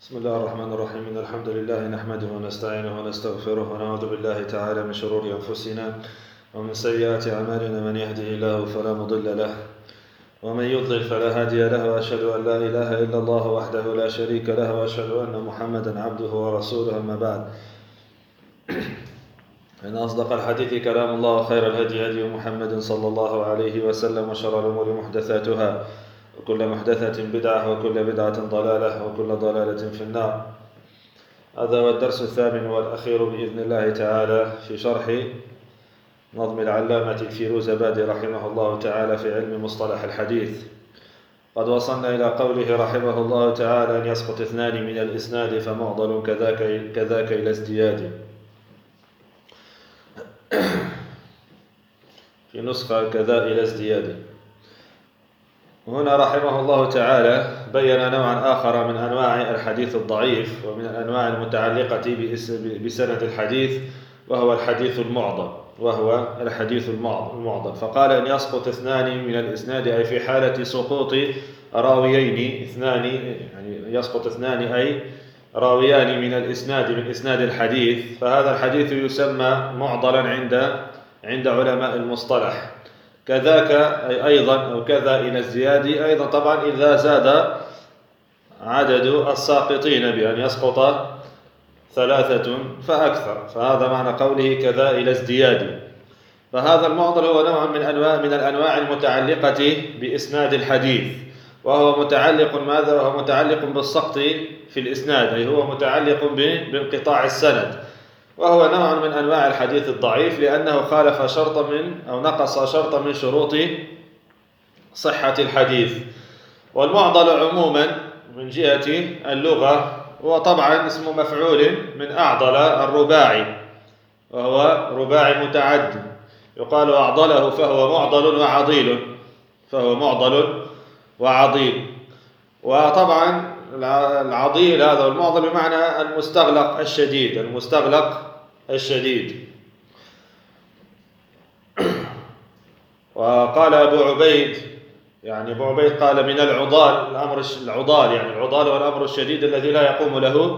بسم الله الرحمن الرحيم. إن الحمد لله نحمده ونستعينه ونستغفره ونعوذ بالله تعالى من شرور أنفسنا ومن سيئات أعمالنا. من يهده الله فلا مضل له ومن يضلل فلا هادي له، وأشهد أن لا إله إلا الله وحده لا شريك له، وأشهد أن محمدا عبده ورسوله. أما بعد، إن أصدق الحديث كلام الله، وخير الهدي هدي محمد صلى الله عليه وسلم، وشر الأمور محدثاتها، وكل محدثة بدعة، وكل بدعة ضلالة، وكل ضلالة في النار. هذا هو الدرس الثامن والأخير بإذن الله تعالى في شرح نظم العلامة الفيروزابادي رحمه الله تعالى في علم مصطلح الحديث. قد وصلنا إلى قوله رحمه الله تعالى: أن يسقط اثنان من الإسناد فمعضل كذاك إلى ازدياد. في نسخة كذا إلى ازدياد. هنا رحمه الله تعالى بين نوعا آخر من أنواع الحديث الضعيف ومن الأنواع المتعلقة بسند الحديث، وهو الحديث المعضل. فقال: أن يسقط اثنان من الإسناد، أي في حالة سقوط راويين اثنان، يعني يسقط اثنان أي راويان من الإسناد، من إسناد الحديث، فهذا الحديث يسمى معضلا عند علماء المصطلح. كذاك أي أيضا، أو كذا إلى الزيادة أيضا، طبعا إذا زاد عدد الساقطين بأن يسقط ثلاثة فأكثر، فهذا معنى قوله كذا إلى ازدياد. فهذا المعضل هو نوع من الأنواع المتعلقة بإسناد الحديث، وهو متعلق ماذا؟ وهو متعلق بالسقط في الإسناد، أي هو متعلق بانقطاع السند، وهو نوع من أنواع الحديث الضعيف، لأنه خالف شرطا أو نقص شرطا من شروط صحة الحديث. والمعضل عموما من جهة اللغة هو طبعا اسم مفعول من أعضل الرباعي، وهو رباعي متعد، يقال أعضله فهو معضل وعضيل. وطبعا العضيل هذا المعضل بمعنى المستغلق الشديد. وقال أبو عبيد قال: من العضال، يعني العضال والأمر الشديد الذي لا يقوم له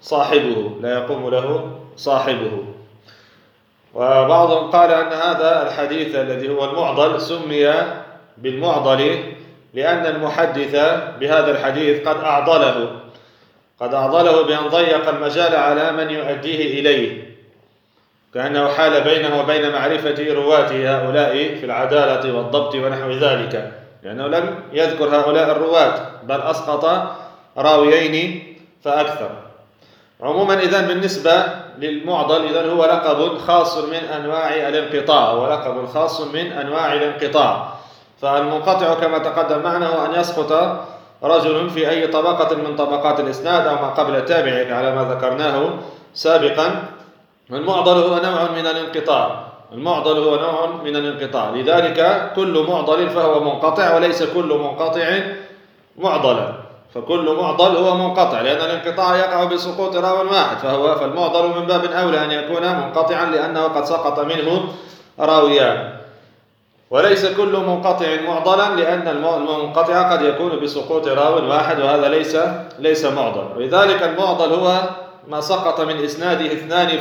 صاحبه. وبعضهم قال أن هذا الحديث الذي هو المعضل سمي بالمعضل لأن المحدث بهذا الحديث قد أعضله بأن ضيق المجال على من يؤديه إليه، كأنه حال بينه وبين معرفة رواة هؤلاء في العدالة والضبط ونحو ذلك، لأنه لم يذكر هؤلاء الرواة، بل أسقط راويين فأكثر. عموما إذن بالنسبة للمعضل هو لقب خاص من أنواع الانقطاع. فالمنقطع كما تقدم معنا أن يسقط رجل في أي طبقة من طبقات الإسناد أو ما قبل التابع على ما ذكرناه سابقا. المعضل هو نوع من الانقطاع. لذلك كل معضل فهو منقطع، وليس كل منقطع معضلا. فكل معضل هو منقطع، لأن الانقطاع يقع بسقوط راو واحد، فالمعضل من باب أولى أن يكون منقطعا، لأنه قد سقط منه راويان. وليس كل منقطع معضلا، لأن المنقطع قد يكون بسقوط راو واحد، وهذا ليس معضل. ولذلك المعضل هو ما سقط من إسناده اثنان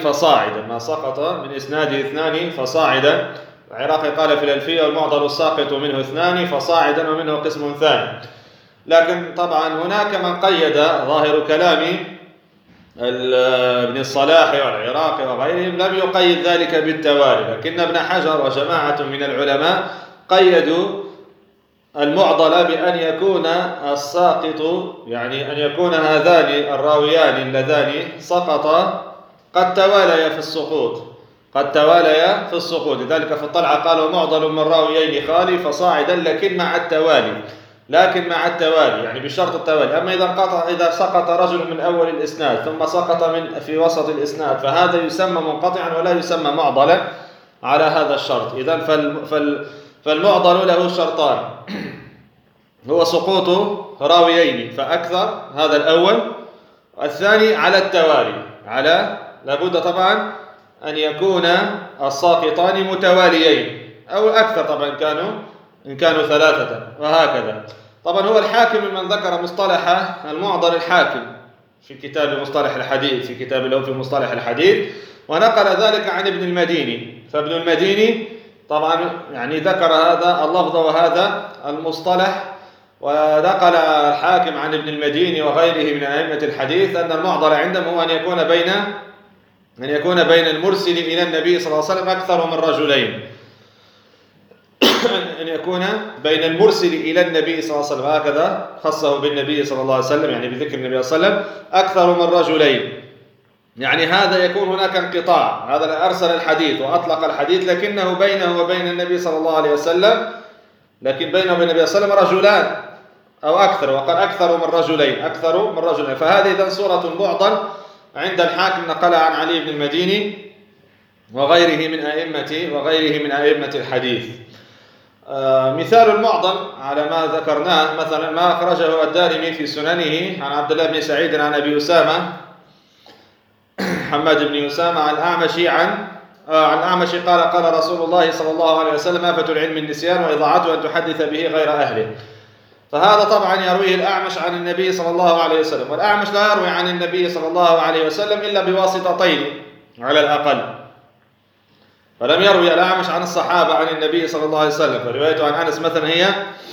فصاعدا. العراقي قال في الألفية: والمعضل الساقط منه اثنان فصاعدا، ومنه قسم ثاني. لكن طبعا هناك من قيد، ظاهر كلام ابن الصلاح والعراقي وغيرهم لم يقيد ذلك بالتوالي، لكن ابن حجر وجماعة من العلماء قيدوا المعضل بأن يكون الساقط، يعني أن يكون هذان الراويان اللذان سقطا قد تواليا في السقوط. لذلك في الطلعة قالوا: معضل من راويين خالي فصاعدا، لكن مع التوالي، يعني بشرط التوالي. أما إذا سقط رجل من أول الإسناد ثم سقط في وسط الإسناد، فهذا يسمى منقطعا ولا يسمى معضلا على هذا الشرط. إذن فالمعضل له شرطان: هو سقوط راويين فأكثر، هذا الأول. الثاني على التوالي، لابد طبعا أن يكون الساقطان متواليين أو أكثر، طبعا إن كانوا ثلاثة، وهكذا. طبعا هو الحاكم من ذكر مصطلح المعضل، الحاكم في كتاب مصطلح الحديث، في كتاب له في مصطلح الحديث، ونقل ذلك عن ابن المديني. فابن المديني طبعا يعني ذكر هذا اللفظ وهذا المصطلح. ونقل الحاكم عن ابن المديني وغيره من أئمة الحديث أن المعضل عندهم هو أن يكون بين المرسل إلى النبي صلى الله عليه وسلم أكثر من رجلين. أن يكون بين المرسل إلى النبي صلى الله عليه وسلم، هكذا خصه بالنبي صلى الله عليه وسلم، يعني بذكر النبي صلى الله عليه وسلم أكثر من رجلين. يعني هذا يكون هناك انقطاع، هذا أرسل الحديث وأطلق الحديث، لكنه بينه وبين النبي صلى الله عليه وسلم، لكن بينه وبين النبي صلى الله عليه وسلم رجلان أو أكثر، وقال أكثر من رجلين. فهذه إذن صورة المعضل عند الحاكم نقلها عن علي بن المديني وغيره من أئمة الحديث. مثال المعضل على ما ذكرناه مثلا ما أخرجه الدارمي في سننه عن عبد الله بن سعيد عن أبي أسامة حماد بن أسامة عن الأعمش قال رسول الله صلى الله عليه وسلم: آفة العلم النسيان وإضاعته أن تحدث به غير أهله. فهذا طبعا يرويه الأعمش عن النبي صلى الله عليه وسلم، والأعمش لا يروي عن النبي صلى الله عليه وسلم إلا بواسطتين على الأقل. فلم يروي الأعمش عن الصحابة عن النبي صلى الله عليه وسلم، فروايته عن أنس مثلا هي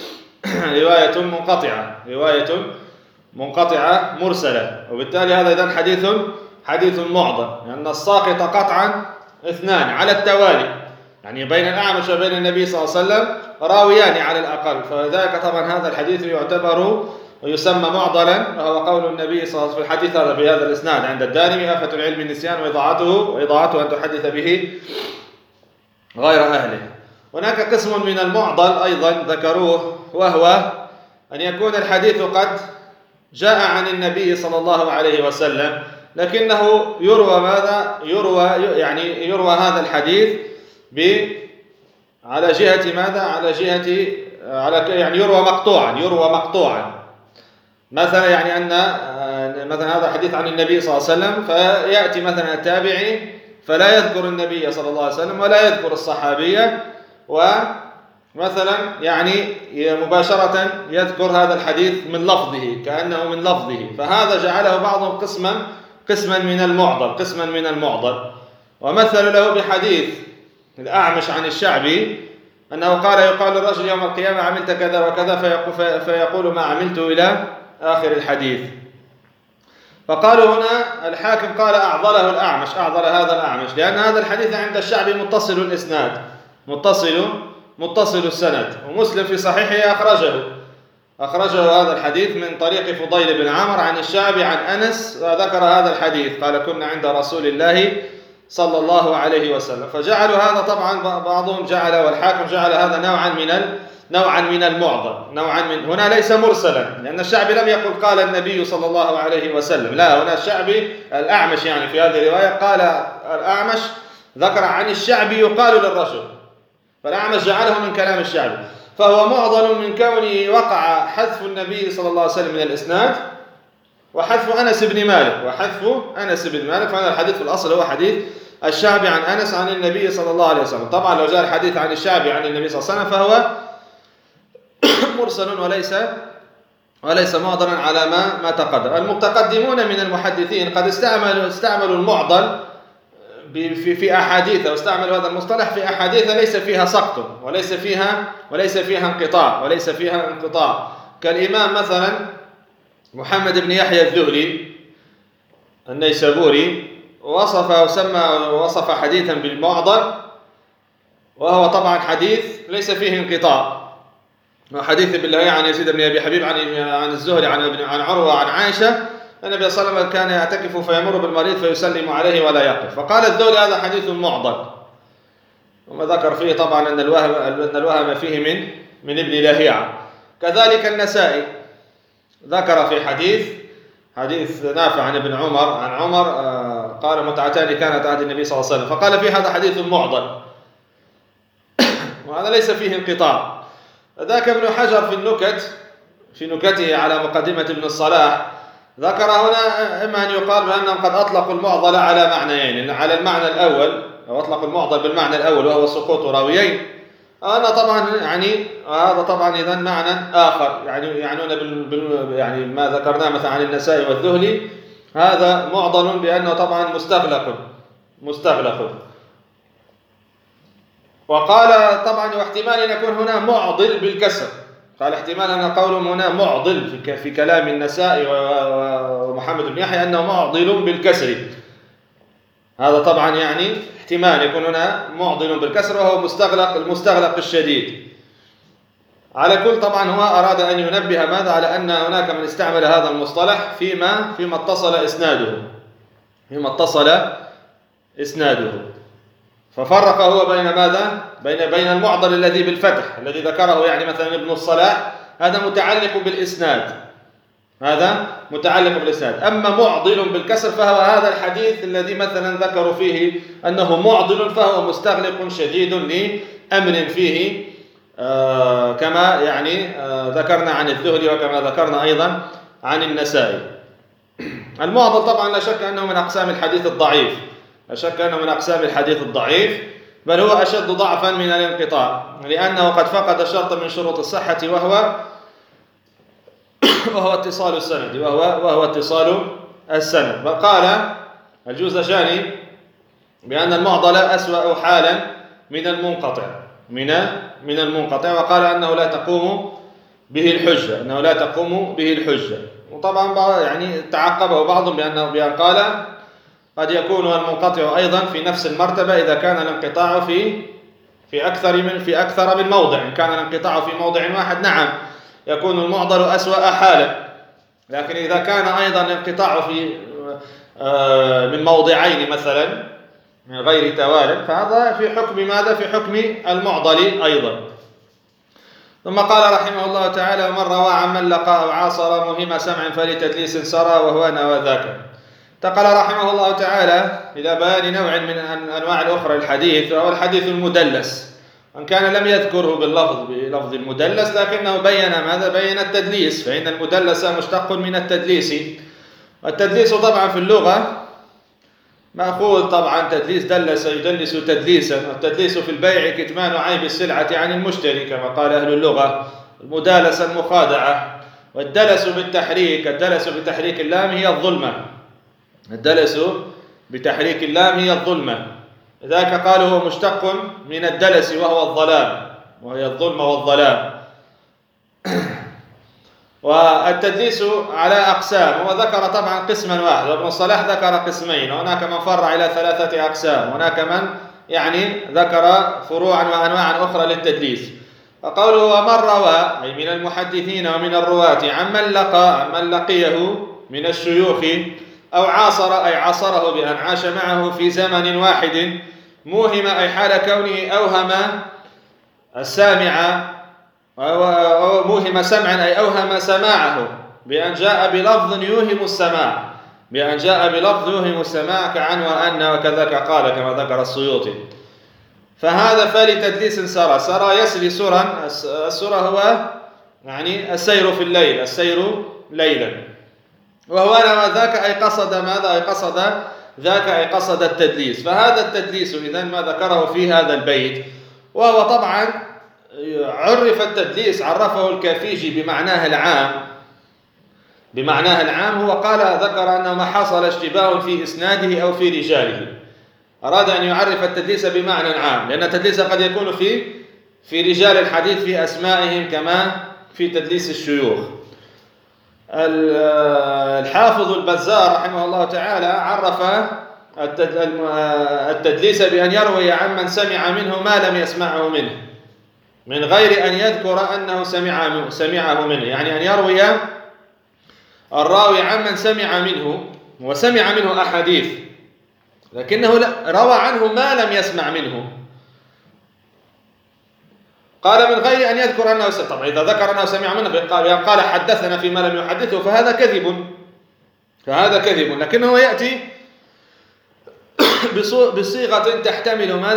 رواية منقطعة مرسلة، وبالتالي هذا إذن حديث معضل، لأن الساقط قطعا اثنان على التوالي، يعني بين الأعمش وبين النبي صلى الله عليه وسلم راويان على الأقل. فذلك طبعا هذا الحديث يعتبر ويسمى معضلا، وهو قول النبي صلى الله عليه وسلم في الحديث هذا بهذا الإسناد عند الدارمي: آفة العلم النسيان وإضاعته أن تحدث به غير أهله. هناك قسم من المعضل أيضا ذكروه، وهو أن يكون الحديث قد جاء عن النبي صلى الله عليه وسلم، لكنه يروى هذا الحديث على جهة ماذا؟ يعني يروى مقطوعا. مثلا يعني أن مثلا هذا حديث عن النبي صلى الله عليه وسلم، فيأتي مثلا التابعي فلا يذكر النبي صلى الله عليه وسلم ولا يذكر الصحابية، ومثلا يعني مباشرة يذكر هذا الحديث من لفظه كأنه من لفظه، فهذا جعله بعضهم قسما من المعضل. ومثل له بحديث الأعمش عن الشعبي أنه يقال للرجل يوم القيامة: عملت كذا وكذا، فيقول: ما عملت إلى آخر الحديث. فقالوا هنا الحاكم قال: أعضل هذا الأعمش، لأن هذا الحديث عند الشعبي متصل الإسناد، متصل السند، ومسلم في صحيحه أخرجه هذا الحديث من طريق فضيل بن عمرو عن الشعبي عن أنس، وذكر هذا الحديث قال: كنا عند رسول الله صلى الله عليه وسلم. فجعلوا هذا طبعا بعضهم والحاكم جعل هذا نوعا من المعضل، هنا ليس مرسلا، لأن الشعبي لم يقل قال النبي صلى الله عليه وسلم، لا، هنا الشعبي الأعمش يعني في هذه الرواية قال الأعمش ذكر عن الشعبي يقال للرجل، فالأعمش جعله من كلام الشعبي، فهو معضل من كونه وقع حذف النبي صلى الله عليه وسلم من الإسناد وحذف أنس بن مالك. فهذا الحديث في الأصل هو حديث الشعبي عن أنس عن النبي صلى الله عليه وسلم. طبعا لو جاء الحديث عن الشعبي عن النبي صلى الله عليه وسلم فهو مرسل وليس معضلا على ما تقدم. المتقدمون من المحدثين قد استعملوا المعضل في أحاديث، واستعملوا هذا المصطلح في أحاديث ليس فيها سقط وليس فيها انقطاع، كالإمام مثلا محمد بن يحيى الذهلي النيسابوري وصف حديثا بالمعضل، وهو طبعا حديث ليس فيه انقطاع، وحديث بالله عن يزيد بن أبي حبيب عن الزهري عن عروة عن عائشة النبي صلى الله عليه وسلم كان يعتكف فيمر بالمريض فيسلم عليه ولا يقف، فقال الذهلي: هذا حديث معضل. وما ذكر فيه طبعا أن الوهم فيه من ابن لهيعة. كذلك النسائي ذكر في حديث نافع عن ابن عمر قال: متعتان كانت عهد النبي صلى الله عليه وسلم، فقال: في هذا حديث معضل، وهذا ليس فيه انقطاع. ذاك ابن حجر في نكته على مقدمة ابن الصلاح ذكر هنا إما أن يقال بأنهم قد أطلقوا المعضل على معنيين، على المعنى الأول، أو أطلقوا المعضل بالمعنى الأول وهو سقوط راويين. أنا طبعا يعني هذا طبعا إذن معنى آخر، يعنون يعني ما ذكرناه مثلا عن النسائي والذهلي، هذا معضل بأنه طبعا مستغلق. وقال طبعا واحتمال أن يكون هنا معضل بالكسر، قال احتمال أن قولهم هنا معضل في كلام النسائي ومحمد بن يحيى أنه معضل بالكسر. هذا طبعا يعني احتمال يكون هنا معضل بالكسر وهو المستغلق الشديد. على كل طبعا هو أراد أن ينبه ماذا على أن هناك من استعمل هذا المصطلح فيما اتصل إسناده، ففرق هو بين ماذا؟ بين المعضل الذي بالفتح الذي ذكره يعني مثلا ابن الصلاح، هذا متعلق بالإسناد، أما معضل بالكسر فهو هذا الحديث الذي مثلا ذكروا فيه أنه معضل فهو مستغلق شديد لأمر فيه، كما يعني ذكرنا عن الذهلي وكما ذكرنا أيضا عن النسائي. المعضل طبعا لا شك أنه من أقسام الحديث الضعيف، بل هو أشد ضعفا من الانقطاع، لأنه قد فقد شرط من شروط الصحة وهو اتصال السند. وقال الجوزجاني بأن المعضل أسوأ حالا من المنقطع، وقال أنه لا تقوم به الحجة. وطبعا يعني تعقبه بعضهم بأن قال قد يكون المنقطع أيضا في نفس المرتبة إذا كان الانقطاع في أكثر من موضع. إن كان الانقطاع في موضع واحد نعم يكون المعضل أسوأ حالا، لكن إذا كان أيضا الانقطاع من موضعين مثلا من غير توال فهذا في حكم ماذا؟ في حكم المعضل أيضا. ثم قال رحمه الله تعالى: ومن روى عمن لقى أو عاصر مهم سمع فلتدليس سرى وهو نوى ذاك. انتقل رحمه الله تعالى إلى بيان نوع من أنواع الأخرى الحديث، وهو الحديث المدلس، وإن كان لم يذكره بلفظ المدلس لكنه بين التدليس، فإن المدلس مشتق من التدليس. والتدليس طبعا في اللغة مأخوذ طبعا تدليس دلس يدلس تدليسا، والتدليس في البيع كتمان عيب السلعة عن المشتري كما قال أهل اللغة، المدالسة المخادعة. والدلس بتحريك اللام هي الظلمة، لذلك قالوا هو مشتق من الدلس وهو الظلام، وهي الظلم والظلام. والتدليس على أقسام، وذكر طبعا قسما واحد، وابن الصلاح ذكر قسمين، وهناك من فرع إلى 3 أقسام، وهناك من يعني ذكر فروعا وأنواعا أخرى للتدليس. فقوله ومن روى أي من المحدثين ومن الرواة عمن لقيه من الشيوخ أو عاصر أي عاصره بأن عاش معه في زمن واحد، موهم أي حال كونه أوهم السامع، أو موهم سمعا أي أوهم سماعه بأن جاء بلفظ يوهم السماع كعن وأن وكذاك قال كما ذكر السيوطي. فهذا فلتدليس سرى يسري سرا. السرى هو يعني السير في الليل، السير ليلا. وهو نوى ذاك أي قصد ماذا؟ أي قصد التدليس. فهذا التدليس إذن ما ذكره في هذا البيت، وهو طبعا عرف التدليس، عرفه الكافيجي بمعناه العام. هو ذكر أنه ما حصل اشتباه في إسناده أو في رجاله، أراد أن يعرف التدليس بمعنى عام، لأن التدليس قد يكون في رجال الحديث في أسمائهم كما في تدليس الشيوخ. الحافظ البزار رحمه الله تعالى عرف التدليس بأن يروي عمن سمع منه ما لم يسمعه منه، من غير أن يذكر أنه سمعه منه، يعني أن يروي الراوي عمن سمع منه وسمع منه أحاديث، لكنه روى عنه ما لم يسمع منه. قال من غير أن يذكر أنه طبعا إذا ذكر أنه سمع منه قال حدثنا فيما لم يحدثه فهذا كذب، لكنه يأتي بصيغة تحتمل ماذا؟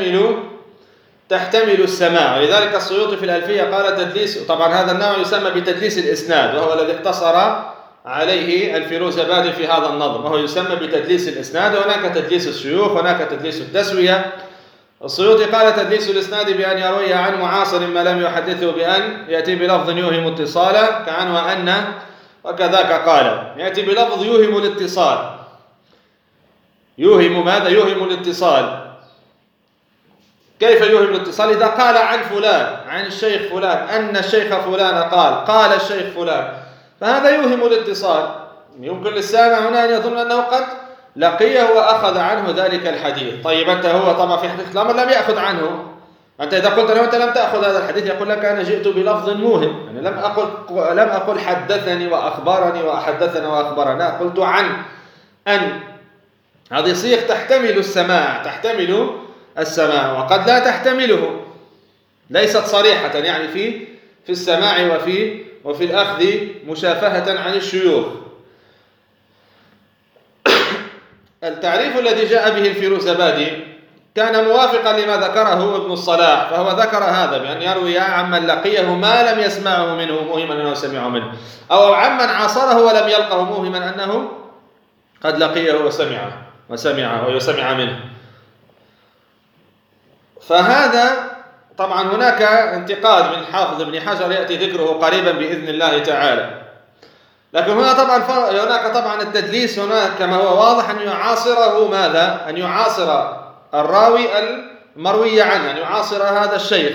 تحتمل السماع. ولذلك السيوطي في الألفية قال تدليس، طبعا هذا النوع يسمى بتدليس الإسناد، وهو الذي اقتصر عليه الفيروزابادي في هذا النظم، وهو يسمى بتدليس الإسناد. وهناك تدليس الشيوخ، هناك تدليس التسوية. السيوطي قال تدليس الإسناد بأن يروي عن معاصر ما لم يحدثه بأن يأتي بلفظ يوهم اتصالا كعن وأن وكذاك قال. يأتي بلفظ يوهم الاتصال. يوهم ماذا؟ يوهم الاتصال. كيف يوهم الاتصال؟ إذا قال عن فلان، عن الشيخ فلان، أن الشيخ فلان قال الشيخ فلان، فهذا يوهم الاتصال. يمكن للسامع هنا أن يظن أنه قد لقيه وأخذ عنه ذلك الحديث. طيب أنت هو طبعا في حديث الأمر لم يأخذ عنه. أنت إذا قلت له أنت لم تأخذ هذا الحديث يقول لك أنا جئت بلفظ موهم، يعني لم أقل حدثني وأخبرني وحدثنا وأخبرنا، قلت عن أن. هذه صيغ تحتمل السماع وقد لا تحتمله، ليست صريحة يعني في السماع وفي الأخذ مشافهة عن الشيوخ. التعريف الذي جاء به الفيروزابادي كان موافقا لما ذكره ابن الصلاح، فهو ذكر هذا بأن يروي عمن لقيه ما لم يسمعه منه موهما أنه سمعه منه، أو عمن عاصره ولم يلقه موهما أنه قد لقيه وسمع منه. فهذا طبعا هناك انتقاد من حافظ ابن حجر يأتي ذكره قريبا بإذن الله تعالى. لكن هناك طبعا التدليس هناك كما هو واضح أن يعاصره ماذا؟ أن يعاصر الراوي المروي عنه، أن يعاصر هذا الشيخ،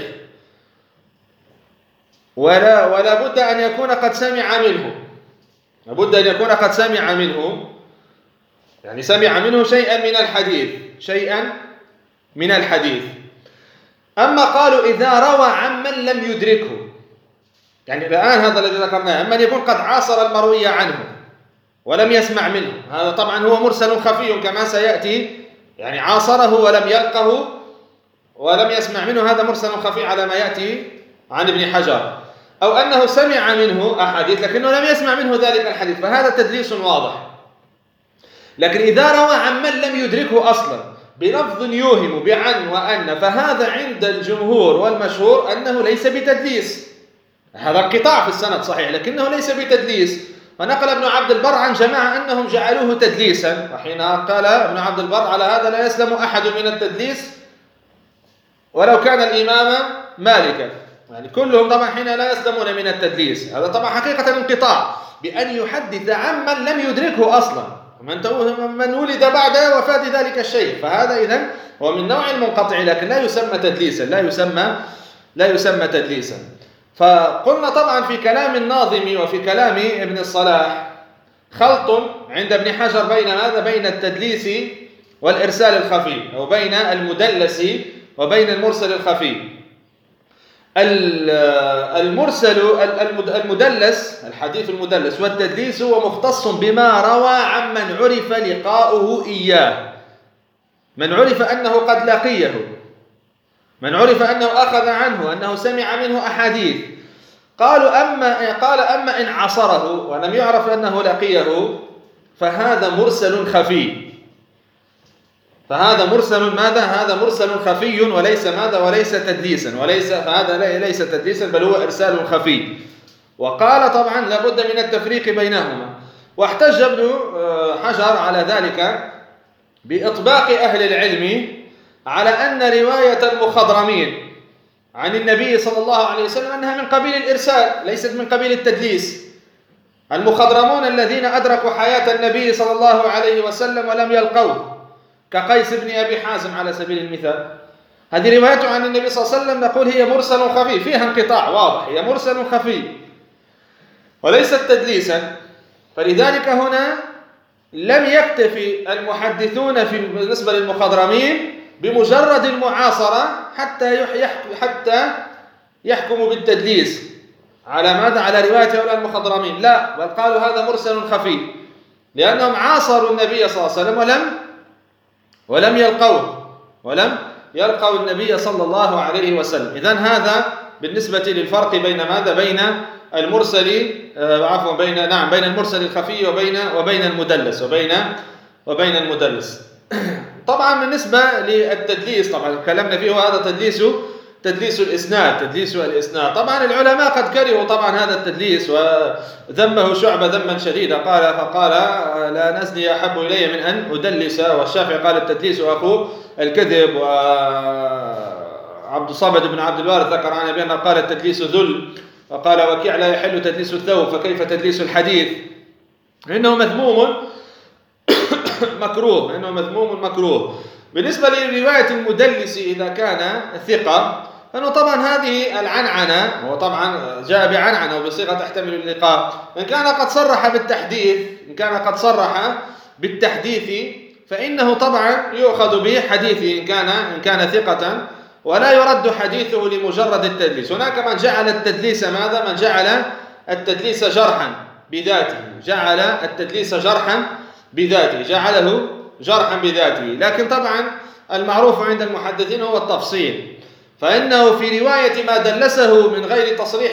ولا بد أن يكون قد سمع منه، لابد أن يكون قد سمع منه، يعني سمع منه شيئا من الحديث. أما قالوا إذا روى عمن لم يدركه، يعني الآن هذا الذي ذكرناه، أما يكون قد عاصر المروي عنه ولم يسمع منه، هذا طبعا هو مرسل خفي كما سيأتي، يعني عاصره ولم يلقه ولم يسمع منه، هذا مرسل خفي على ما يأتي عن ابن حجر. أو أنه سمع منه أحاديث لكنه لم يسمع منه ذلك الحديث، فهذا تدليس واضح. لكن إذا روى عمن لم يدركه أصلا بلفظ يوهم بعن وأن، فهذا عند الجمهور والمشهور أنه ليس بتدليس. هذا انقطاع في السند صحيح لكنه ليس بتدليس. فنقل ابن عبد البر عن جماعة أنهم جعلوه تدليسا، وحين قال ابن عبد البر على هذا لا يسلم أحد من التدليس ولو كان الإمام مالكا، يعني كلهم طبعا حين لا يسلمون من التدليس. هذا طبعا حقيقة انقطاع بأن يحدث عمن لم يدركه أصلا، من ولد بعد وفاة ذلك الشيء، فهذا إذن هو من نوع المنقطع لكن لا يسمى تدليسا، لا يسمى تدليسا. فقلنا طبعا في كلام الناظم وفي كلام ابن الصلاح خلط عند ابن حجر بين ماذا؟ بين التدليس والإرسال الخفي، أو بين المدلس وبين المرسل الخفي. المدلس، الحديث المدلس والتدليس هو مختص بما روى عمن عرف لقاؤه إياه، من عرف أنه قد لقيه، من عرف أنه أخذ عنه، أنه سمع منه أحاديث. قال أما إن عصره ولم يعرف أنه لقيه فهذا مرسل خفي، فهذا مرسل ماذا؟ هذا مرسل خفي وليس ماذا؟ وليس تدليسا، فهذا ليس تدليسا بل هو إرسال خفي. وقال طبعا لابد من التفريق بينهما. واحتج ابن حجر على ذلك بإطباق أهل العلم على أن رواية المخضرمين عن النبي صلى الله عليه وسلم أنها من قبيل الإرسال ليست من قبيل التدليس. المخضرمون الذين أدركوا حياة النبي صلى الله عليه وسلم ولم يلقوه، كقيس بن أبي حازم على سبيل المثال، هذه روايته عن النبي صلى الله عليه وسلم نقول هي مرسل خفي، فيها انقطاع واضح، هي مرسل خفي وليست تدليسا. فلذلك هنا لم يكتفي المحدثون بالنسبة للمخضرمين بمجرد المعاصرة حتى يحكموا بالتدليس على ماذا؟ على رواية هؤلاء المخضرمين، لا، بل قالوا هذا مرسل خفي لأنهم عاصروا النبي صلى الله عليه وسلم ولم يلقوا النبي صلى الله عليه وسلم. إذن هذا بالنسبة للفرق بين ماذا؟ بين المرسل بين المرسل الخفي وبين المدلس. طبعا بالنسبة للتدليس طبعا كلامنا فيه هذا تدليس الإسناد. طبعا العلماء قد كرهوا طبعا هذا التدليس وذمه شعبة ذما شديدا، فقال لا نزني أحب إلي من أن أدلس، والشافعي قال التدليس أخو الكذب، وعبد الصمد بن عبد الوارث ذكر عن أبي أنه قال التدليس ذل، وقال وكيع لا يحل تدليس الثوب فكيف تدليس الحديث، إنه مذموم مكروه، إنه مذموم مكروه. بالنسبة لرواية المدلس إذا كان ثقة، فإنه طبعا هذه العنعنة، هو طبعا جاء بعنعنة وبصيغة تحتمل اللقاء، إن كان قد صرح بالتحديث، إن كان قد صرح بالتحديث فإنه طبعا يؤخذ به حديثه إن كان ثقة، ولا يرد حديثه لمجرد التدليس. هناك من جعل التدليس ماذا؟ من جعل التدليس جرحا بذاته، جعل التدليس جرحا بذاته، جعله جرحا بذاته. لكن طبعا المعروف عند المحدثين هو التفصيل، فإنه في رواية ما دلسه من غير تصريح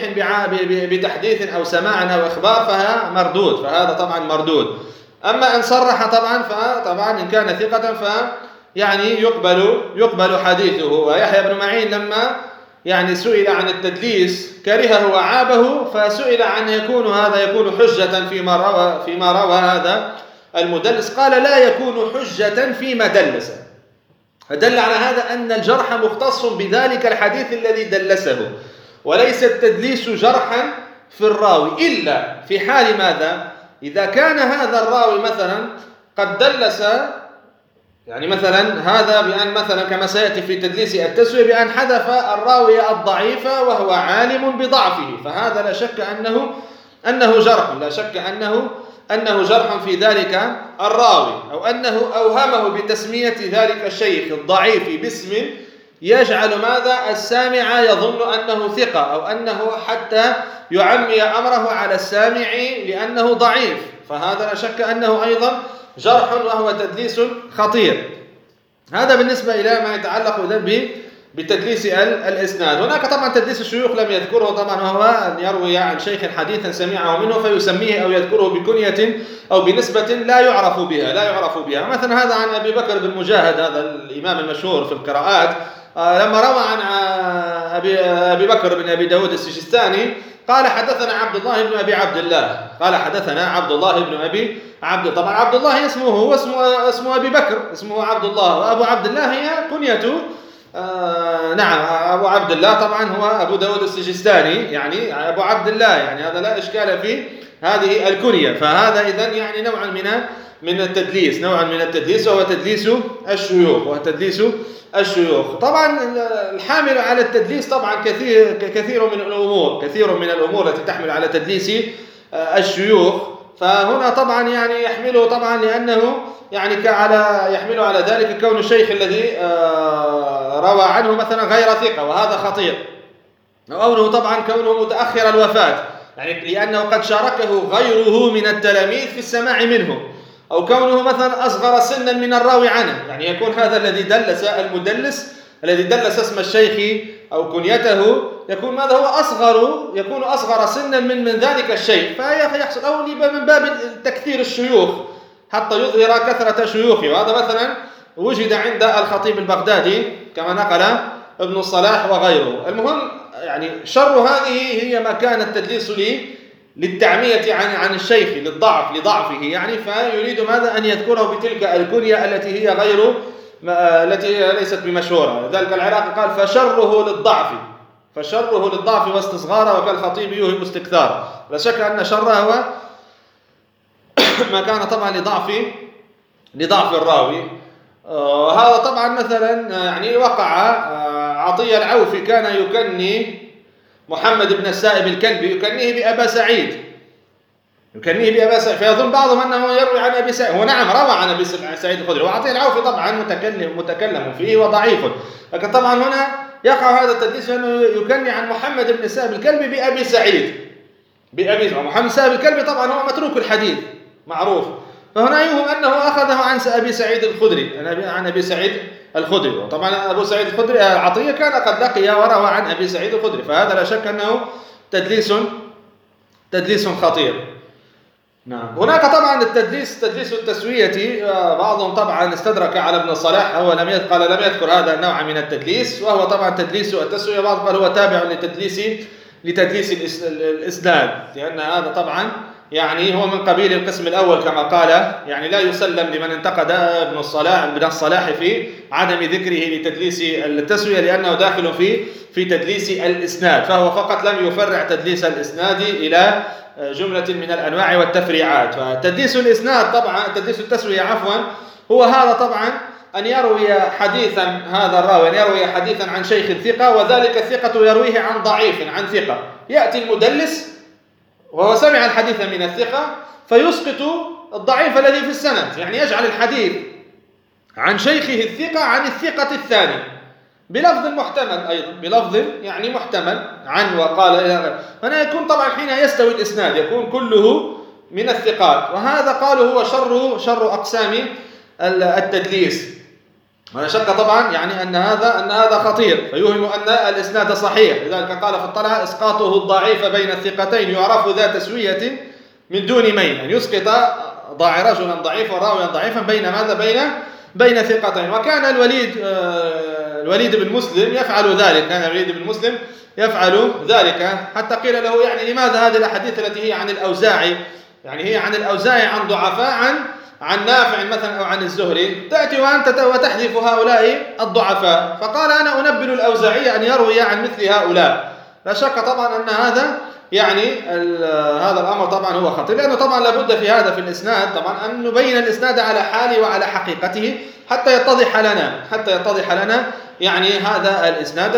بتحديث أو سماع أو إخبار فهذا مردود، فهذا طبعا مردود. أما إن صرح فطبعا إن كان ثقة يعني يقبل حديثه. ويحيى بن معين لما يعني سئل عن التدليس كرهه وعابه، فسئل عن يكون حجة فيما روى هذا المدلس، قال لا يكون حجة فيما دلس. فدل على هذا أن الجرح مختص بذلك الحديث الذي دلسه، وليس التدليس جرحا في الراوي إلا في حال ماذا؟ إذا كان هذا الراوي مثلا قد دلس، يعني مثلا هذا بأن مثلا كما سيأتي في تدليس التسوية بأن حذف الراوي الضعيف وهو عالم بضعفه، فهذا لا شك أنه جرح، لا شك أنه جرح في ذلك الراوي، أو أنه أوهمه بتسمية ذلك الشيخ الضعيف باسم يجعل ماذا؟ السامع يظن أنه ثقة، أو أنه حتى يعمي أمره على السامع لأنه ضعيف، فهذا لا شك أنه أيضا جرح وهو تدليس خطير. هذا بالنسبة إلى ما يتعلق بتدليس الإسناد. هناك طبعا تدليس الشيوخ لم يذكره طبعا، وهو أن يروي عن شيخ حديثا سمعه منه فيسميه أو يذكره بكنية أو بنسبة لا يعرف بها. مثلا هذا عن أبي بكر بن مجاهد، هذا الإمام المشهور في القراءات، لما روى عن أبي بكر بن أبي داود السجستاني قال حدثنا عبد الله بن أبي عبد الله، قال حدثنا عبد الله بن أبي عبد، طبعا عبد الله اسمه أبي بكر، اسمه عبد الله، وأبو عبد الله هي كنيته. نعم، أبو عبد الله طبعا هو أبو داود السجستاني، يعني أبو عبد الله، يعني هذا لا إشكال في هذه الكنية. فهذا إذن يعني نوع من التدليس، وهو تدليس الشيوخ. طبعا الحامل على التدليس طبعا كثير من الأمور التي تحمل على تدليس الشيوخ، فهنا طبعا يعني يحمله طبعا لأنه يعني يحمله على ذلك كون الشيخ الذي روى عنه مثلا غير ثقة، وهذا خطير. أو طبعا كونه متأخر الوفاة، يعني لأنه قد شاركه غيره من التلاميذ في السماع منه، أو كونه مثلا أصغر سنا من الراوي عنه، يعني يكون هذا الذي دلس المدلس الذي دلس اسم الشيخ أو كنيته يكون ماذا؟ هو يكون أصغر سنا من ذلك الشيء، فيحصل أو من باب تكثير الشيوخ حتى يظهر كثرة شيوخه. وهذا مثلا وجد عند الخطيب البغدادي كما نقل ابن الصلاح وغيره. المهم يعني شر هذه هي ما كان التدليس للتعمية عن الشيخ لضعفه، يعني فيريد ماذا؟ أن يذكره بتلك الكنية التي هي التي ليست بمشهورة. ذلك العراقي قال فشره للضعف واستصغاره، وكالخطيب يوهم استكثار. لا شك أن شره هو ما كان طبعا لضعف الراوي. هذا طبعا مثلا يعني وقع عطية العوفي كان يكني محمد بن السائب الكلبي يكنيه بأبا سعيد، فيظن بعضهم أنه يروي عن أبي سعيد. هو نعم روى عن أبي سعيد الخدري، وعطية العوفي طبعا متكلم فيه وضعيف، لكن طبعا هنا يقع هذا التدليس أنه يكني عن محمد بن السائب الكلبي بأبي سعيد. محمد السائب الكلبي طبعا هو متروك الحديث معروف، فهنا يوهم أنه أخذه عن أبي سعيد الخدري، عن أبي سعيد الخدري. وطبعا أبو سعيد الخدري عطية كان قد لقي وروى عن أبي سعيد الخدري، فهذا لا شك أنه تدليس خطير. نعم. هناك طبعا تدليس التسوية، بعضهم طبعا استدرك على ابن الصلاح، هو لم يذكر هذا النوع من التدليس، وهو طبعا تدليس التسوية، بعض قال هو تابع لتدليس الإسناد، لأن هذا طبعا يعني هو من قبيل القسم الأول كما قال، يعني لا يسلم لمن انتقد ابن الصلاح في عدم ذكره لتدليس التسوية، لأنه داخل في تدليس الإسناد، فهو فقط لم يفرع تدليس الإسناد إلى جملة من الأنواع والتفريعات. فتدليس الإسناد طبعا، تدليس التسوية عفوا، هو هذا طبعا أن يروي حديثا، هذا الراوي أن يروي حديثا عن شيخ ثقة، وذلك الثقة يرويه عن ضعيف عن ثقة، يأتي المدلس وهو سمع الحديث من الثقة فيسقط الضعيف الذي في السند، يعني يجعل الحديث عن شيخه الثقة عن الثقة الثاني بلفظ محتمل، أيضا بلفظ يعني محتمل عن وقال إلى غيره، هنا يكون طبعا حين يستوي الإسناد يكون كله من الثقات. وهذا قالوا هو شر أقسام التدليس، ولا شك طبعا يعني أن هذا خطير، فيوهم أن الإسناد صحيح. لذلك قال في الطلعة: إسقاطه الضعيف بين الثقتين يعرف ذا تسوية من دون مين، أن يسقط رجلا ضعيفا راويا ضعيفا بين ماذا؟ بين ثقتين. وكان الوليد بن مسلم يفعل ذلك، يفعل ذلك، حتى قيل له يعني لماذا هذه الأحاديث التي هي عن الأوزاعي، يعني هي عن الأوزاعي عن ضعفاء عن نافع مثلا أو عن الزهري، تأتي وأنت وتحذف هؤلاء الضعفاء؟ فقال: أنا أنبل الأوزاعي أن يروي عن مثل هؤلاء. لا شك طبعا أن هذا يعني هذا الأمر طبعا هو خطير، لأنه طبعا لابد في هذا في الإسناد طبعا أن نبين الإسناد على حاله وعلى حقيقته حتى يتضح لنا يعني هذا الإسناد،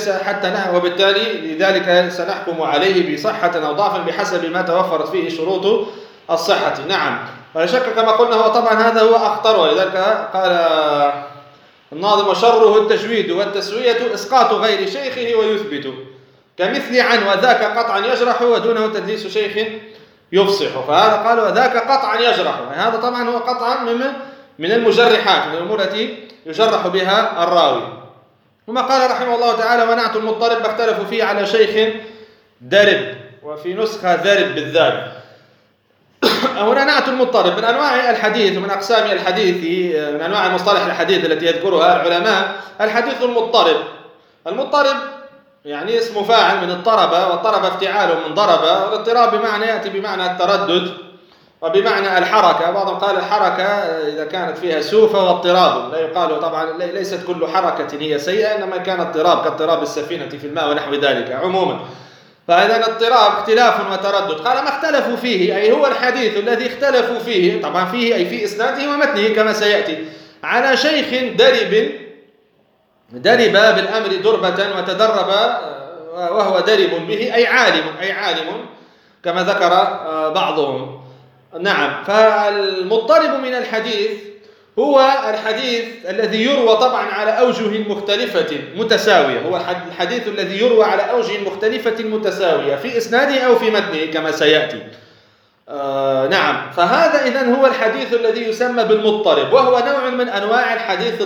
وبالتالي لذلك سنحكم عليه بصحة أو ضعفا بحسب ما توفرت فيه شروط الصحة. نعم، ولا شك كما قلنا هو طبعا هذا هو أخطر، ولذلك قال الناظم: وشره التجويد والتسوية إسقاط غير شيخه ويثبت كمثل عن وذاك قطعا يجرح ودونه تدليس شيخ يفصح. فهذا قال وذاك قطعا يجرح، هذا طبعا هو قطعا من المجرحات، من الأمور التي يجرح بها الراوي. ثم قال رحمه الله تعالى: ونعت المضطرب اختلفوا فيه على شيخ درب، وفي نسخة ذرب بالذال. هنا نعت المضطرب من أنواع الحديث ومن أقسام الحديث، من أنواع مصطلح الحديث التي يذكرها العلماء الحديث المضطرب يعني اسم فاعل من اضطرب، والضرب افتعال من ضرب، والاضطراب بمعنى يأتي بمعنى التردد وبمعنى الحركة. بعضهم قال الحركة إذا كانت فيها سوفة واضطراب، لا يقال طبعا ليست كل حركة هي سيئة، إنما كان اضطراب كاضطراب السفينة في الماء ونحو ذلك عموما. فإذا اضطراب اختلاف وتردد. قال ما اختلفوا فيه، أي هو الحديث الذي اختلفوا فيه، طبعا فيه أي في إسناده ومتنه كما سيأتي، على شيخ درب بالأمر دربة وتدرب وهو درب به، أي عالم كما ذكر بعضهم. نعم، فالمضطرب من الحديث هو الحديث الذي يروى طبعا على أوجه مختلفة متساوية، هو الحديث الذي يروى على أوجه مختلفة متساوية في إسناده أو في متنه كما سيأتي. نعم، فهذا إذن هو الحديث الذي يسمى بالمضطرب، وهو نوع من أنواع الحديث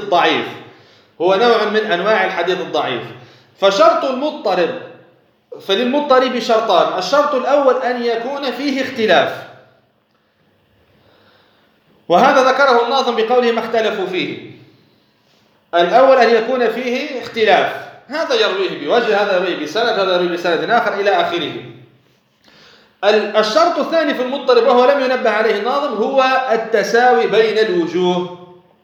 الضعيف. فشرط المضطرب، فللمضطرب شرطان: الشرط الأول أن يكون فيه اختلاف، وهذا ذكره الناظم بقوله ما اختلفوا فيه. الأول أن يكون فيه اختلاف، هذا يرويه بوجه، هذا يرويه بسند، هذا يرويه بسند آخر إلى آخره. الشرط الثاني في المضطرب وهو لم ينبه عليه الناظم هو التساوي بين الوجوه،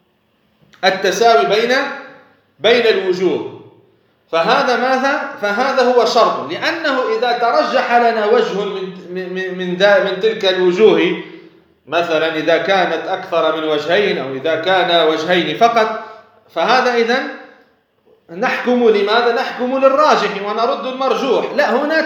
بين الوجوه. فهذا ماذا؟ فهذا هو شرط، لأنه إذا ترجح لنا وجه من تلك الوجوه، مثلا إذا كانت أكثر من وجهين أو إذا كان وجهين فقط، فهذا إذن نحكم لماذا؟ نحكم للراجح ونرد المرجوح. لا، هنا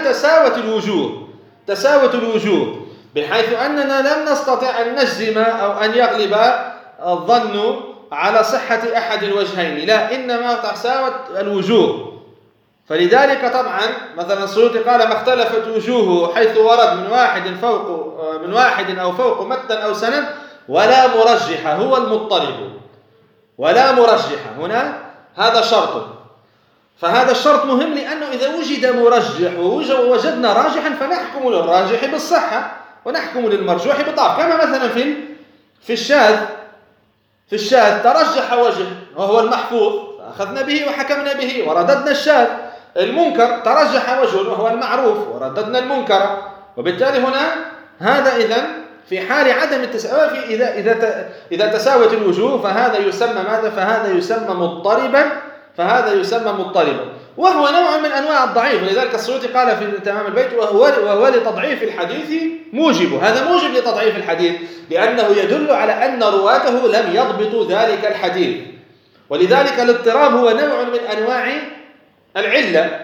تساوت الوجوه بحيث أننا لم نستطع أن نجزم أو أن يغلب الظن على صحة أحد الوجهين، لا، إنما تساوت الوجوه. فلذلك طبعا مثلا السيوطي قال ما اختلفت وجوهه حيث ورد من واحد أو فوق متن أو سند ولا مرجح، هو المضطرب ولا مرجح هنا، هذا شرط. فهذا الشرط مهم، لأنه إذا وجد مرجح ووجدنا راجحا فنحكم للراجح بالصحة ونحكم للمرجوح بالضعف. كما مثلا في الشاذ ترجح وجه وهو المحفوظ فأخذنا به وحكمنا به ورددنا الشاذ. المنكر ترجح وجه وهو المعروف ورددنا المنكر. وبالتالي هنا هذا إذن في حال عدم التساوي. إذا تساوت الوجوه فهذا يسمى ماذا؟ فهذا يسمى مضطربا، وهو نوع من أنواع الضعيف. ولذلك السيوطي قال في تمام البيت وهو لتضعيف الحديث موجب. هذا موجب لتضعيف الحديث، لأنه يدل على أن رواته لم يضبطوا ذلك الحديث. ولذلك الاضطراب هو نوع من أنواع العلة.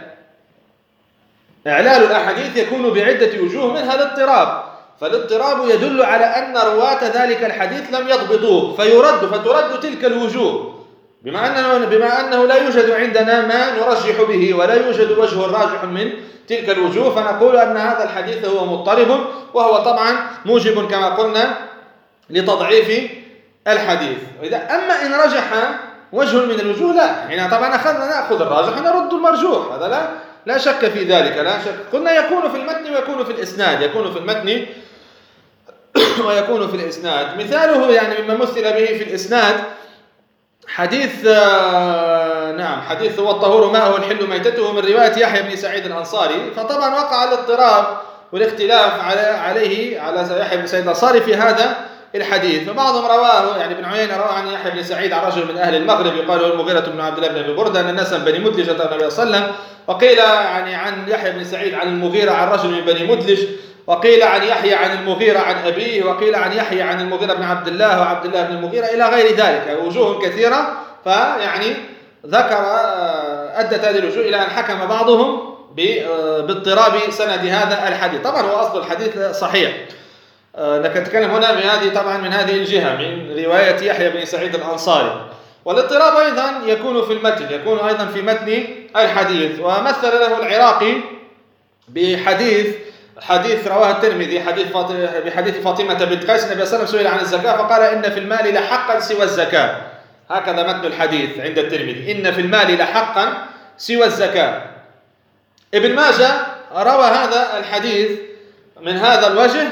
إعلال الأحاديث يكون بعدة وجوه، منها الاضطراب. فالاضطراب يدل على أن رواة ذلك الحديث لم يضبطوه فترد تلك الوجوه، بما أنه لا يوجد عندنا ما نرجح به ولا يوجد وجه راجح من تلك الوجوه، فنقول أن هذا الحديث هو مضطرب، وهو طبعا موجب كما قلنا لتضعيف الحديث. أما إن رجح وجه من الوجوه لا، يعني طبعا نأخذ الراجح ونرد المرجوح، هذا لا شك في ذلك، لا شك. قلنا يكون في المتن ويكون في الإسناد، يكون في المتن ويكون في الإسناد. مثاله يعني مما مثل به في الإسناد حديث حديث والطهور ماءه الحل ميتته من رواية يحيى بن سعيد الأنصاري. فطبعا وقع الاضطراب والاختلاف على يحيى بن سعيد الأنصاري في هذا الحديث. فبعضهم رواه، يعني ابن عيينة رواه عن يحيى بن سعيد عن رجل من أهل المغرب يقال له المغيرة بن عبد الله بن أبي بردة أن الناس من بني مدلج أتى النبي صلى الله عليه وسلم. وقيل يعني عن يحيى بن سعيد عن المغيرة عن رجل من بني مدلج، وقيل عن يحيى عن المغيرة عن أبيه، وقيل عن يحيى عن المغيرة بن عبد الله وعبد الله بن المغيرة إلى غير ذلك، وجوه كثيرة. فيعني أدت هذه الوجوه إلى أن حكم بعضهم باضطراب سند هذا الحديث. طبعا هو أصل الحديث صحيح، نتكلم هنا من هذه الجهة من رواية يحيى بن سعيد الأنصاري. والاضطراب أيضا يكون في المتن، يكون أيضا في متن الحديث. ومثل له العراقي حديث رواه الترمذي بحديث فاطمة بنت قيس. النبي صلى الله عليه وسلم سئل عن الزكاة فقال إن في المال لحقا سوى الزكاة. هكذا متن الحديث عند الترمذي، إن في المال لحقا سوى الزكاة. ابن ماجه روى هذا الحديث من هذا الوجه.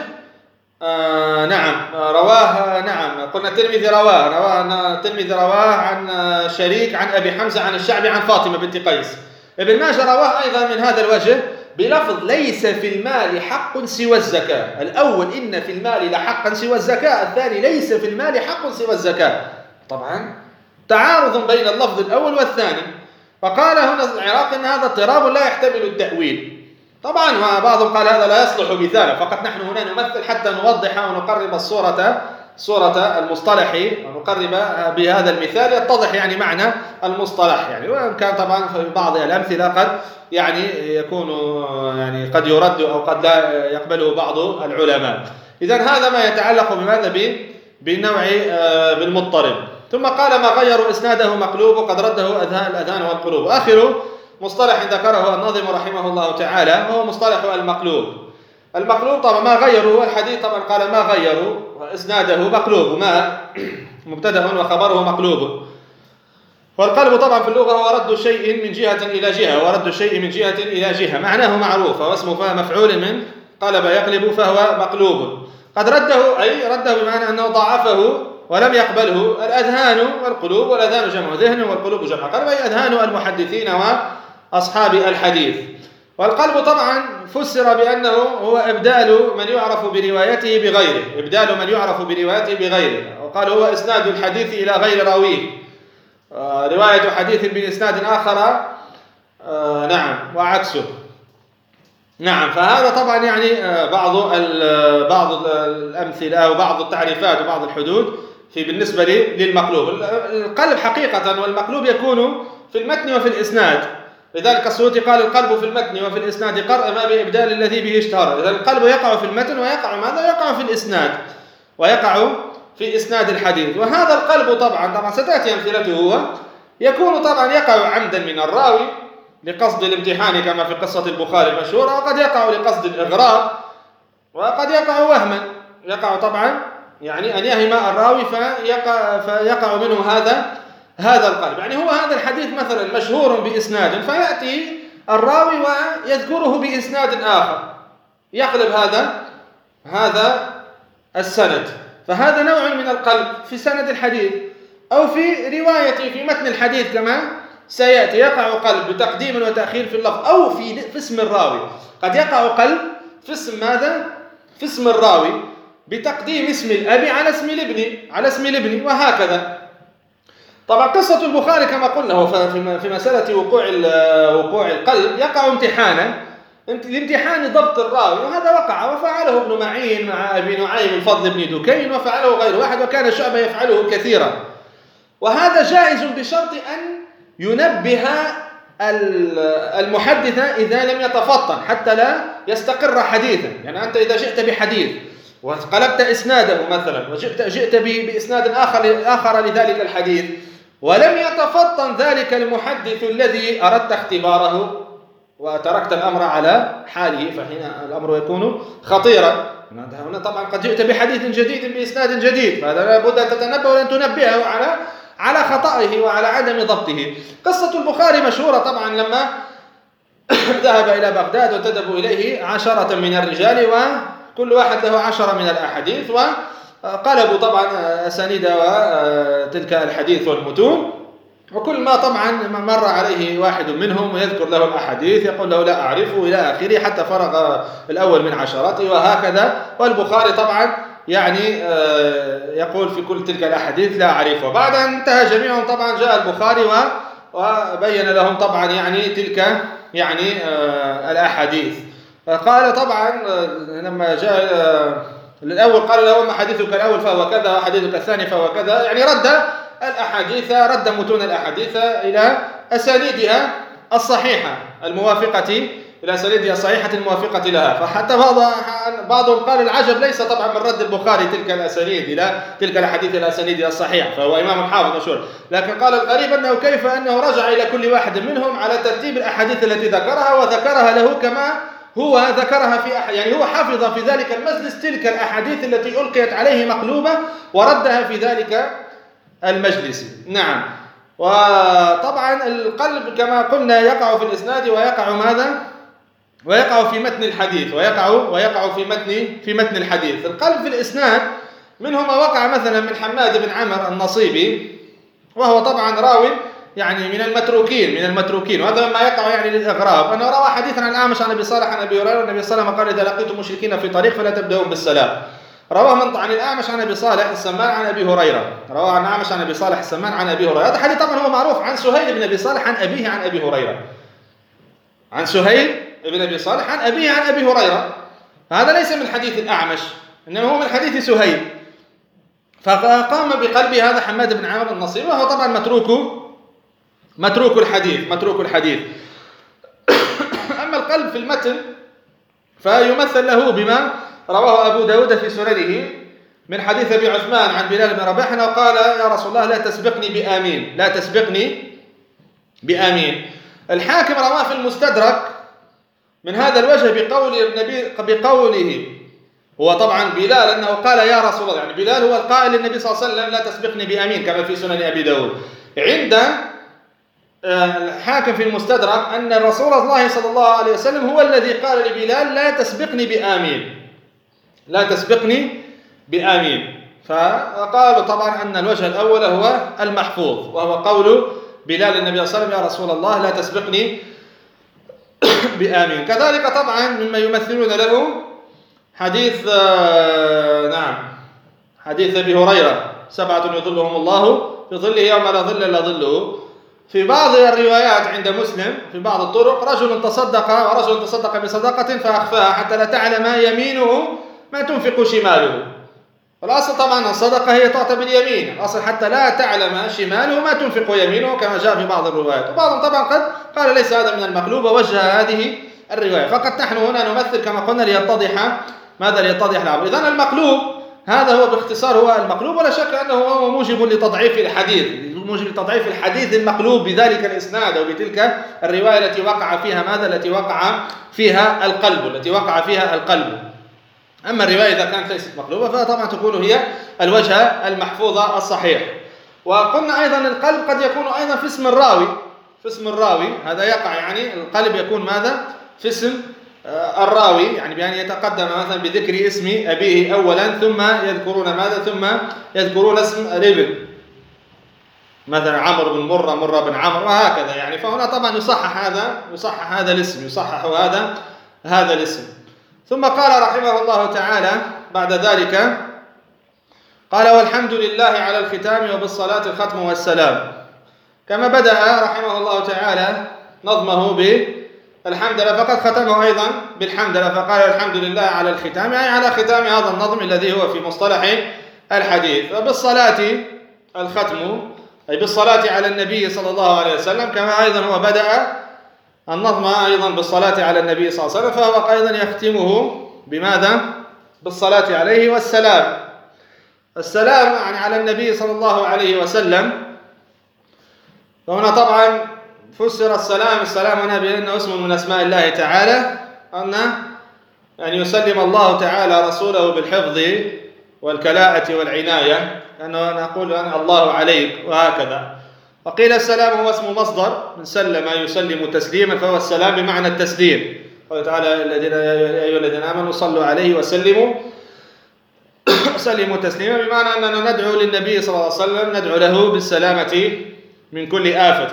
قلنا الترمذي رواه عن شريك عن أبي حمزة عن الشعبي عن فاطمة بنت قيس. ابن ماجه رواه أيضا من هذا الوجه بلفظ ليس في المال حق سوى الزكاة. الأول إن في المال لحقا سوى الزكاة، الثاني ليس في المال حق سوى الزكاة. طبعا تعارض بين اللفظ الأول والثاني. فقال هنا العراقي إن هذا اضطراب لا يحتمل التأويل. طبعا وبعضهم قال هذا لا يصلح مثالا، فقط نحن هنا نمثل حتى نوضح ونقرب صورة المصطلح، ونقرب بهذا المثال يتضح يعني معنى المصطلح. يعني وإن كان طبعا في بعض الأمثلة قد يعني يكون يعني قد يرد أو قد لا يقبله بعض العلماء. إذن هذا ما يتعلق بماذا؟ بالنوع بالمضطرب. ثم قال ما غيروا إسناده مقلوب وقد رده الأذهان والقلوب. آخر مصطلح ذكره الناظم رحمه الله تعالى هو مصطلح المقلوب. طبعا ما غيروا الحديث، طبعا قال ما غيروا إسناده مقلوب، ما مبتدأ وخبره مقلوب. والقلب طبعا في اللغة هو رد شيء من جهة إلى جهة، معناه معروف، واسمه مفعول من قلب يقلب فهو مقلوب. قد رده بمعنى أنه ضعفه ولم يقبله الأذهان والقلوب، والأذهان جمع ذهن والقلوب جمع قلب، أي أذهان المحدثين وأصحاب الحديث. والقلب طبعا فسر بأنه هو إبدال من يعرف بروايته بغيره، وقال هو إسناد الحديث إلى غير راويه، رواية حديث بإسناد آخر وعكسه. فهذا طبعا يعني بعض الأمثلة وبعض التعريفات وبعض الحدود بالنسبة للمقلوب. القلب حقيقة والمقلوب يكون في المتن وفي الإسناد. لذلك السيوطي قال القلب في المتن وفي الإسناد قرء ما بإبدال الذي به اشتهر. إذا القلب يقع في المتن ويقع في الإسناد، ويقع في إسناد الحديث. وهذا القلب طبعا ستأتي أمثلته هو يكون طبعا يقع عمدا من الراوي لقصد الامتحان كما في قصة البخاري المشهورة، وقد يقع لقصد الإغراء، وقد يقع وهما، يقع طبعا يعني أن يهم الراوي فيقع منه هذا القلب. يعني هو هذا الحديث مثلا مشهور بإسناد، فيأتي الراوي ويذكره بإسناد آخر يقلب هذا السند، فهذا نوع من القلب في سند الحديث أو في روايته في متن الحديث كما سيأتي. يقع قلب بتقديم وتأخير في اللفظ أو في اسم الراوي. قد يقع قلب في اسم ماذا؟ في اسم الراوي بتقديم اسم الأب على اسم الابن وهكذا. طبعا قصة البخاري كما قلنا هو في مسألة وقوع القلب يقع امتحانا لامتحان ضبط الراوي، وهذا وقع وفعله ابن معين مع أبي نعيم الفضل بن دكين وفعله غير واحد، وكان شعبة يفعله كثيرا. وهذا جائز بشرط أن ينبه المحدث إذا لم يتفطن حتى لا يستقر حديثا. يعني أنت إذا جئت بحديث وقلبت إسناده مثلا وجئت بإسناد آخر لذلك الحديث ولم يتفطن ذلك المحدث الذي أردت اختباره وتركت الأمر على حاله، فهنا الأمر يكون خطيرا. هنا طبعا قد جئت بحديث جديد بإسناد جديد، فهذا لابد أن تتنبه وأن تنبهه على خطئه وعلى عدم ضبطه. قصة البخاري مشهورة طبعا لما ذهب إلى بغداد وانتدبوا إليه 10 من الرجال وكل واحد له 10 من الأحاديث، وقلبوا طبعا أسانيد وتلك الحديث والمتون، وكل ما طبعا مر عليه واحد منهم ويذكر له الأحاديث يقول له لا أعرفه إلى آخره حتى فرغ الأول من عشراته وهكذا. والبخاري طبعا يعني يقول في كل تلك الأحاديث لا أعرفه. بعد أن انتهى جميعهم طبعا جاء البخاري وبين لهم طبعا يعني تلك يعني الأحاديث. قال طبعا لما جاء الأول قال له أما حديثك الأول فهو كذا وحديثك الثاني فهو كذا، يعني رد متون الأحاديث إلى أسانيدها الصحيحة الموافقة إلى أسانيدها الصحيحة الموافقة لها. فحتى بعضهم قال العجب ليس طبعا من رد البخاري تلك الأسانيد إلى تلك الأحاديث إلى أسانيدها الصحيحة، فهو إمام حافظ مشهور، لكن قال الغريب أنه كيف أنه رجع إلى كل واحد منهم على ترتيب الأحاديث التي ذكرها وذكرها له كما هو ذكرها يعني هو حفظ في ذلك المجلس تلك الأحاديث التي ألقيت عليه مقلوبة وردها في ذلك المجلس. نعم. وطبعا القلب كما قلنا يقع في الإسناد ويقع ماذا؟ ويقع في متن الحديث ويقع في متن الحديث. القلب في الإسناد منه ما وقع مثلا من حماد بن عمرو النصيبي، وهو طبعا راوي يعني من المتروكين، وهذا مما يقع يعني للإغراب، أنه روى حديثا عن الأعمش عن أبي صالح عن أبي هريرة النبي صلى الله عليه وسلم قال إذا لقيتم مشركين في طريق فلا تبدأون بالسلام. رواه عن الأعمش عن أبي صالح السمان عن أبي هريرة، رواه عن الأعمش عن أبي صالح السمان عن أبي هريرة. هذا حديث طبعا هو معروف عن سهيل بن أبي صالح عن أبيه عن أبي هريرة، عن سهيل بن أبي صالح عن أبيه عن أبي هريرة. هذا ليس من حديث الأعمش إنما هو من حديث سهيل. فقام بقلبه هذا حماد بن عمرو النصيبي، وهو طبعا متروك الحديث. أما القلب في المتن فيمثل له بما رواه أبو داود في سننه من حديث أبي عثمان عن بلال بن رباح أنه قال يا رسول الله لا تسبقني بآمين. الحاكم رواه في المستدرك من هذا الوجه بقوله هو طبعا بلال أنه قال يا رسول الله، يعني بلال هو القائل للنبي صلى الله عليه وسلم لا تسبقني بآمين كما في سنن أبي داود. عند الحاكم في المستدرك أن رسول الله صلى الله عليه وسلم هو الذي قال لبلال لا تسبقني بآمين. فقالوا طبعا أن الوجه الأول هو المحفوظ، وهو قول بلال النبي صلى الله عليه وسلم يا رسول الله لا تسبقني بآمين. كذلك طبعا مما يمثلون له حديث حديث أبي هريرة 7 يظلهم الله بظله يوم لا ظل إلا ظله. في بعض الروايات عند مسلم في بعض الطرق ورجل تصدق بصدقة فأخفاها حتى لا تعلم يمينه ما تنفق شماله. والأصل طبعا الصدقة هي تعطى باليمين، الأصل حتى لا تعلم شماله ما تنفق يمينه كما جاء في بعض الروايات. وبعضهم طبعا قد قال ليس هذا من المقلوب ووجه هذه الرواية. فقد نحن هنا نمثل كما قلنا ليتضح الأمر. إذن المقلوب هذا هو باختصار هو المقلوب، ولا شك أنه هو موجب لتضعيف الحديث المقلوب بذلك الإسناد أو بتلك الرواية التي وقع فيها القلب. أما الرواية إذا كانت ليست مقلوبة فطبعا تكون هي الوجه المحفوظ الصحيح. وقلنا أيضا القلب قد يكون أيضا في اسم الراوي، هذا يقع يعني القلب يكون ماذا في اسم الراوي، يعني بأن يتقدم مثلا بذكر اسم أبيه أولا ثم يذكرون اسم الابن، مثلا عمرو بن مرة بن عمرو وهكذا يعني. فهنا طبعا يصحح هذا الاسم، هذا الاسم. ثم قال رحمه الله تعالى بعد ذلك، قال: والحمد لله على الختام وبالصلاة الختم والسلام. كما بدأ رحمه الله تعالى نظمه بالحمد لله، فقد ختمه أيضا بالحمد لله، فقال: الحمد لله على الختام، أي على ختام هذا النظم الذي هو في مصطلح الحديث. وبالصلاة الختم أي بالصلاة على النبي صلى الله عليه وسلم، كما أيضا هو بدأ النظم أيضا بالصلاة على النبي صلى الله عليه وسلم، فهو أيضا يختمه بماذا؟ بالصلاة عليه والسلام. السلام يعني على النبي صلى الله عليه وسلم. وهنا طبعا فسر السلام هنا بأنه اسم من أسماء الله تعالى، أن يسلم الله تعالى رسوله بالحفظ والكلاءة والعناية، أنه نقول الله عليك وهكذا. وقيل السلام هو اسم مصدر من سلم يسلم تسليما، فهو السلام بمعنى التسليم. قال تعالى: يا أيها الذين آمنوا صلوا عليه وسلموا تسليما، بمعنى أننا ندعو للنبي صلى الله عليه وسلم، ندعو له بالسلامة من كل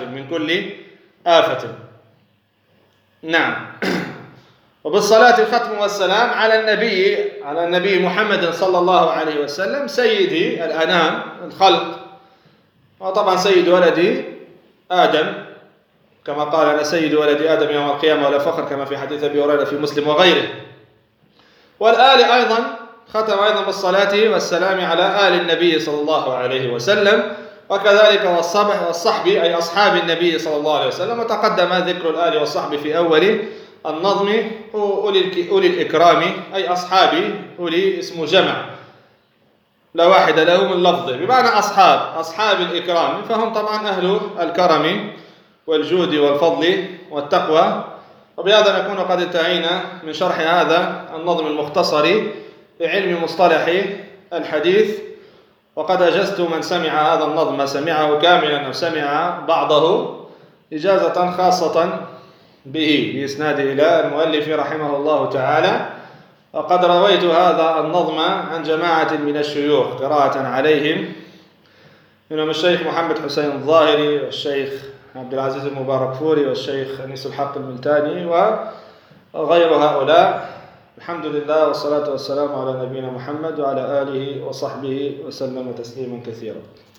آفة. نعم. وبالصلاة الختم والسلام على النبي محمد صلى الله عليه وسلم، سيد الأنام الخلق، وطبعا سيد ولد آدم، كما قال: أنا سيد ولد آدم يوم القيامة ولا فخر، كما في حديث أبي هريرة في مسلم وغيره. والآل أيضا ختم أيضا بالصلاة والسلام على آل النبي صلى الله عليه وسلم، وكذلك والصحب أي أصحاب النبي صلى الله عليه وسلم. وتقدم ذكر الآل والصحب في أول النظم. أولي الإكرام أي أصحابي، أولي اسم جمع لا واحد له من لفظه، بمعنى أصحاب الإكرام، فهم طبعا أهل الكرم والجود والفضل والتقوى. وبهذا نكون قد انتهينا من شرح هذا النظم المختصر لعلم مصطلح الحديث. وقد أجزت من سمع هذا النظم سمعه كاملا أو سمع بعضه إجازة خاصة به بإسناد إلى المؤلف رحمه الله تعالى. وقد رويت هذا النظم عن جماعة من الشيوخ قراءة عليهم، منهم الشيخ محمد حسين الظاهري والشيخ عبد العزيز المبارك فوري والشيخ أنيس الحق الملتاني وغير هؤلاء. الحمد لله والصلاة والسلام على نبينا محمد وعلى آله وصحبه وسلم تسليما كثيرا.